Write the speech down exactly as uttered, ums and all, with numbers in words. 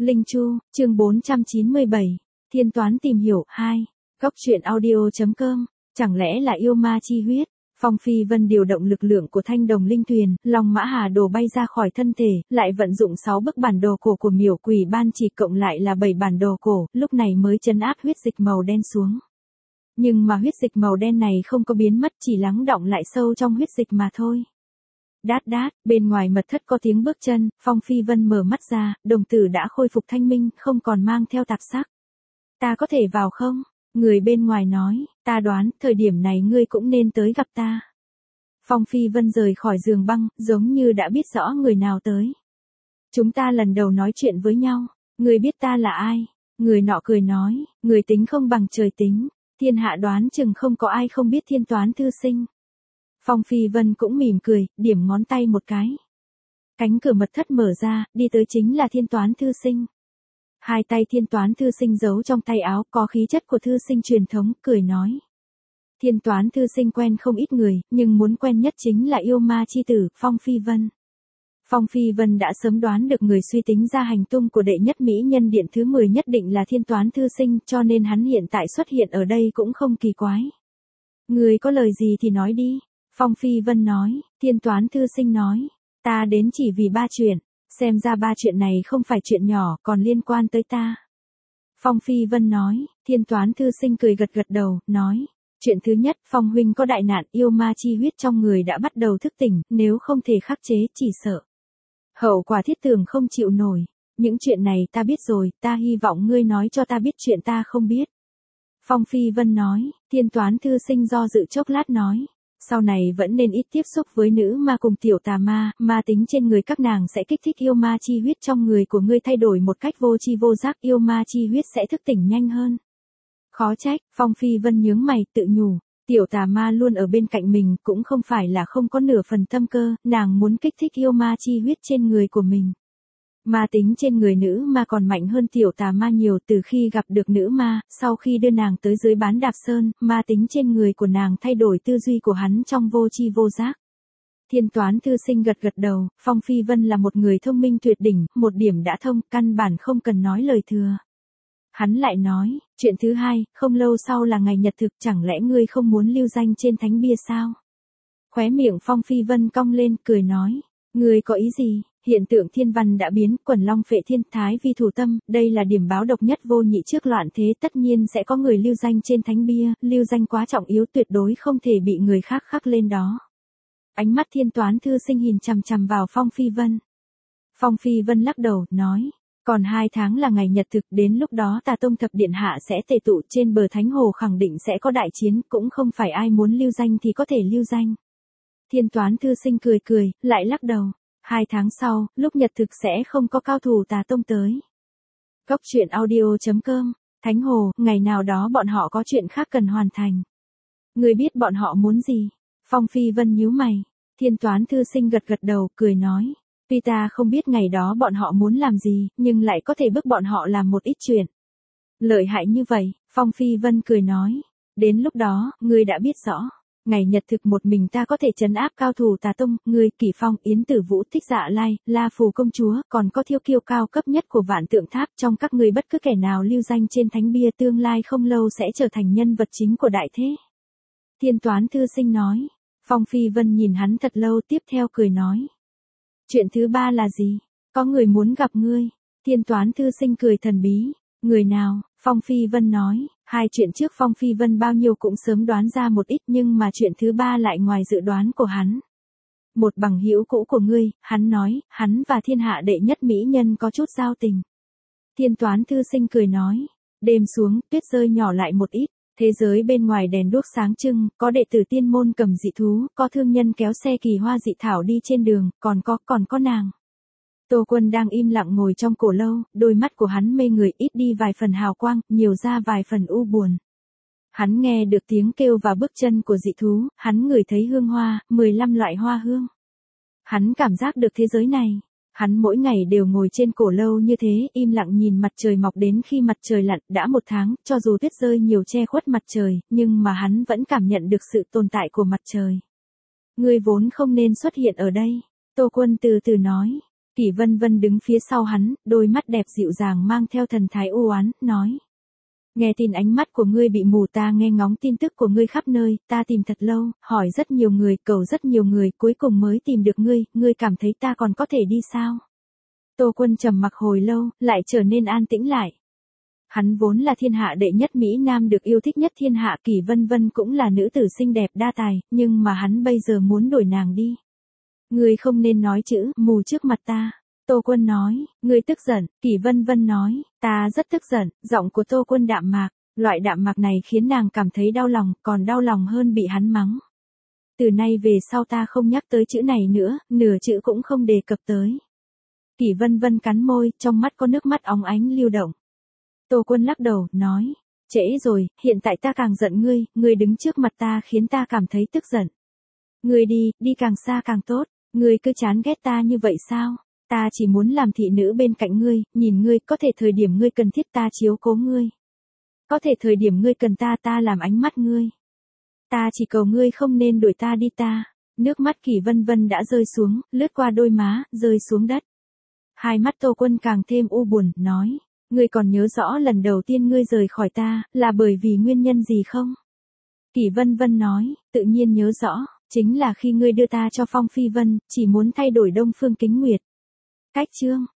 Linh Chu, chương bốn trăm chín mươi bảy, Thiên toán tìm hiểu, hai, Góc truyện audio.com, chẳng lẽ là yêu ma chi huyết? Phong Phi Vân điều động lực lượng của thanh đồng linh thuyền, Long Mã Hà Đồ bay ra khỏi thân thể, lại vận dụng sáu bức bản đồ cổ của miểu quỷ ban chỉ cộng lại là bảy bản đồ cổ, lúc này mới trấn áp huyết dịch màu đen xuống. Nhưng mà huyết dịch màu đen này không có biến mất, chỉ lắng đọng lại sâu trong huyết dịch mà thôi. Đát đát, bên ngoài mật thất có tiếng bước chân, Phong Phi Vân mở mắt ra, đồng tử đã khôi phục thanh minh, không còn mang theo tạp sắc. Ta có thể vào không? Người bên ngoài nói, ta đoán, thời điểm này ngươi cũng nên tới gặp ta. Phong Phi Vân rời khỏi giường băng, giống như đã biết rõ người nào tới. Chúng ta lần đầu nói chuyện với nhau, ngươi biết ta là ai? Người nọ cười nói, người tính không bằng trời tính, thiên hạ đoán chừng không có ai không biết Thiên Toán thư sinh. Phong Phi Vân cũng mỉm cười, điểm ngón tay một cái. Cánh cửa mật thất mở ra, đi tới chính là Thiên Toán thư sinh. Hai tay Thiên Toán thư sinh giấu trong tay áo, có khí chất của thư sinh truyền thống, cười nói. Thiên Toán thư sinh quen không ít người, nhưng muốn quen nhất chính là yêu ma chi tử, Phong Phi Vân. Phong Phi Vân đã sớm đoán được người suy tính ra hành tung của đệ nhất mỹ nhân điện thứ mười nhất định là Thiên Toán thư sinh, cho nên hắn hiện tại xuất hiện ở đây cũng không kỳ quái. Người có lời gì thì nói đi. Phong Phi Vân nói, Thiên Toán thư sinh nói, ta đến chỉ vì ba chuyện, xem ra ba chuyện này không phải chuyện nhỏ, còn liên quan tới ta. Phong Phi Vân nói, Thiên Toán thư sinh cười gật gật đầu, nói, chuyện thứ nhất, Phong huynh có đại nạn, yêu ma chi huyết trong người đã bắt đầu thức tỉnh, nếu không thể khắc chế, chỉ sợ hậu quả thiết tưởng không chịu nổi. Những chuyện này ta biết rồi, ta hy vọng ngươi nói cho ta biết chuyện ta không biết. Phong Phi Vân nói, Thiên Toán thư sinh do dự chốc lát nói, sau này vẫn nên ít tiếp xúc với nữ ma cùng tiểu tà ma, ma tính trên người các nàng sẽ kích thích yêu ma chi huyết trong người của ngươi thay đổi một cách vô tri vô giác, yêu ma chi huyết sẽ thức tỉnh nhanh hơn. Khó trách, Phong Phi Vân nhướng mày, tự nhủ, tiểu tà ma luôn ở bên cạnh mình, cũng không phải là không có nửa phần tâm cơ, nàng muốn kích thích yêu ma chi huyết trên người của mình. Ma tính trên người nữ ma còn mạnh hơn tiểu tà ma nhiều, từ khi gặp được nữ ma, sau khi đưa nàng tới dưới bán đạp sơn, ma tính trên người của nàng thay đổi tư duy của hắn trong vô tri vô giác. Thiên Toán thư sinh gật gật đầu, Phong Phi Vân là một người thông minh tuyệt đỉnh, một điểm đã thông, căn bản không cần nói lời thừa. Hắn lại nói, chuyện thứ hai, không lâu sau là ngày nhật thực, chẳng lẽ ngươi không muốn lưu danh trên thánh bia sao? Khóe miệng Phong Phi Vân cong lên, cười nói, ngươi có ý gì? Hiện tượng thiên văn đã biến, quần long phệ thiên, thái vi thủ tâm, đây là điểm báo độc nhất vô nhị trước loạn thế, tất nhiên sẽ có người lưu danh trên thánh bia, lưu danh quá trọng yếu, tuyệt đối không thể bị người khác khắc lên đó. Ánh mắt Thiên Toán thư sinh nhìn chằm chằm vào Phong Phi Vân. Phong Phi Vân lắc đầu, nói, còn hai tháng là ngày nhật thực, đến lúc đó Tà Tông thập điện hạ sẽ tề tụ trên bờ thánh hồ, khẳng định sẽ có đại chiến, cũng không phải ai muốn lưu danh thì có thể lưu danh. Thiên Toán thư sinh cười cười, lại lắc đầu. Hai tháng sau, lúc nhật thực sẽ không có cao thủ Tà Tông tới. Góc truyện audio.com, Thánh Hồ, ngày nào đó bọn họ có chuyện khác cần hoàn thành. Người biết bọn họ muốn gì? Phong Phi Vân nhíu mày. Thiên Toán thư sinh gật gật đầu, cười nói, tuy ta không biết ngày đó bọn họ muốn làm gì, nhưng lại có thể bức bọn họ làm một ít chuyện. Lợi hại như vậy, Phong Phi Vân cười nói, đến lúc đó, ngươi đã biết rõ. Ngày nhật thực một mình ta có thể trấn áp cao thủ Tà Tông, ngươi, Kỷ Phong, Yến Tử Vũ, Thích Dạ Lai, La Phù công chúa, còn có Thiêu Kiêu cao cấp nhất của Vạn Tượng Tháp, trong các ngươi bất cứ kẻ nào lưu danh trên thánh bia tương lai không lâu sẽ trở thành nhân vật chính của đại thế. Thiên Toán thư sinh nói. Phong Phi Vân nhìn hắn thật lâu, tiếp theo cười nói. Chuyện thứ ba là gì? Có người muốn gặp ngươi. Thiên Toán thư sinh cười thần bí. Người nào? Phong Phi Vân nói, hai chuyện trước Phong Phi Vân bao nhiêu cũng sớm đoán ra một ít, nhưng mà chuyện thứ ba lại ngoài dự đoán của hắn. Một bằng hữu cũ của ngươi, hắn nói, hắn và thiên hạ đệ nhất mỹ nhân có chút giao tình. Thiên Toán thư sinh cười nói, đêm xuống, tuyết rơi nhỏ lại một ít, thế giới bên ngoài đèn đuốc sáng trưng, có đệ tử tiên môn cầm dị thú, có thương nhân kéo xe kỳ hoa dị thảo đi trên đường, còn có, còn có nàng. Tô Quân đang im lặng ngồi trong cổ lâu, đôi mắt của hắn mê người, ít đi vài phần hào quang, nhiều ra vài phần u buồn. Hắn nghe được tiếng kêu và bước chân của dị thú, hắn ngửi thấy hương hoa, mười lăm loại hoa hương. Hắn cảm giác được thế giới này. Hắn mỗi ngày đều ngồi trên cổ lâu như thế, im lặng nhìn mặt trời mọc đến khi mặt trời lặn, đã một tháng, cho dù tuyết rơi nhiều che khuất mặt trời, nhưng mà hắn vẫn cảm nhận được sự tồn tại của mặt trời. Ngươi vốn không nên xuất hiện ở đây. Tô Quân từ từ nói. Kỷ Vân Vân đứng phía sau hắn, đôi mắt đẹp dịu dàng mang theo thần thái u oán, nói. Nghe tin ánh mắt của ngươi bị mù, ta nghe ngóng tin tức của ngươi khắp nơi, ta tìm thật lâu, hỏi rất nhiều người, cầu rất nhiều người, cuối cùng mới tìm được ngươi, ngươi cảm thấy ta còn có thể đi sao? Tô Quân trầm mặc hồi lâu, lại trở nên an tĩnh lại. Hắn vốn là thiên hạ đệ nhất Mỹ Nam được yêu thích nhất thiên hạ, Kỷ Vân Vân cũng là nữ tử xinh đẹp đa tài, nhưng mà hắn bây giờ muốn đổi nàng đi. Ngươi không nên nói chữ mù trước mặt ta. Tô Quân nói, ngươi tức giận, Kỷ Vân Vân nói, ta rất tức giận, giọng của Tô Quân đạm mạc, loại đạm mạc này khiến nàng cảm thấy đau lòng, còn đau lòng hơn bị hắn mắng. Từ nay về sau ta không nhắc tới chữ này nữa, nửa chữ cũng không đề cập tới. Kỷ Vân Vân cắn môi, trong mắt có nước mắt óng ánh lưu động. Tô Quân lắc đầu, nói, trễ rồi, hiện tại ta càng giận ngươi, ngươi đứng trước mặt ta khiến ta cảm thấy tức giận. Ngươi đi, đi càng xa càng tốt, ngươi cứ chán ghét ta như vậy sao? Ta chỉ muốn làm thị nữ bên cạnh ngươi, nhìn ngươi, có thể thời điểm ngươi cần thiết ta chiếu cố ngươi. Có thể thời điểm ngươi cần ta ta làm ánh mắt ngươi. Ta chỉ cầu ngươi không nên đuổi ta đi ta. Nước mắt Kỷ Vân Vân đã rơi xuống, lướt qua đôi má, rơi xuống đất. Hai mắt Tô Quân càng thêm u buồn, nói, ngươi còn nhớ rõ lần đầu tiên ngươi rời khỏi ta, là bởi vì nguyên nhân gì không? Kỷ Vân Vân nói, tự nhiên nhớ rõ, chính là khi ngươi đưa ta cho Phong Phi Vân, chỉ muốn thay đổi Đông Phương Kính Nguyệt. Cách chương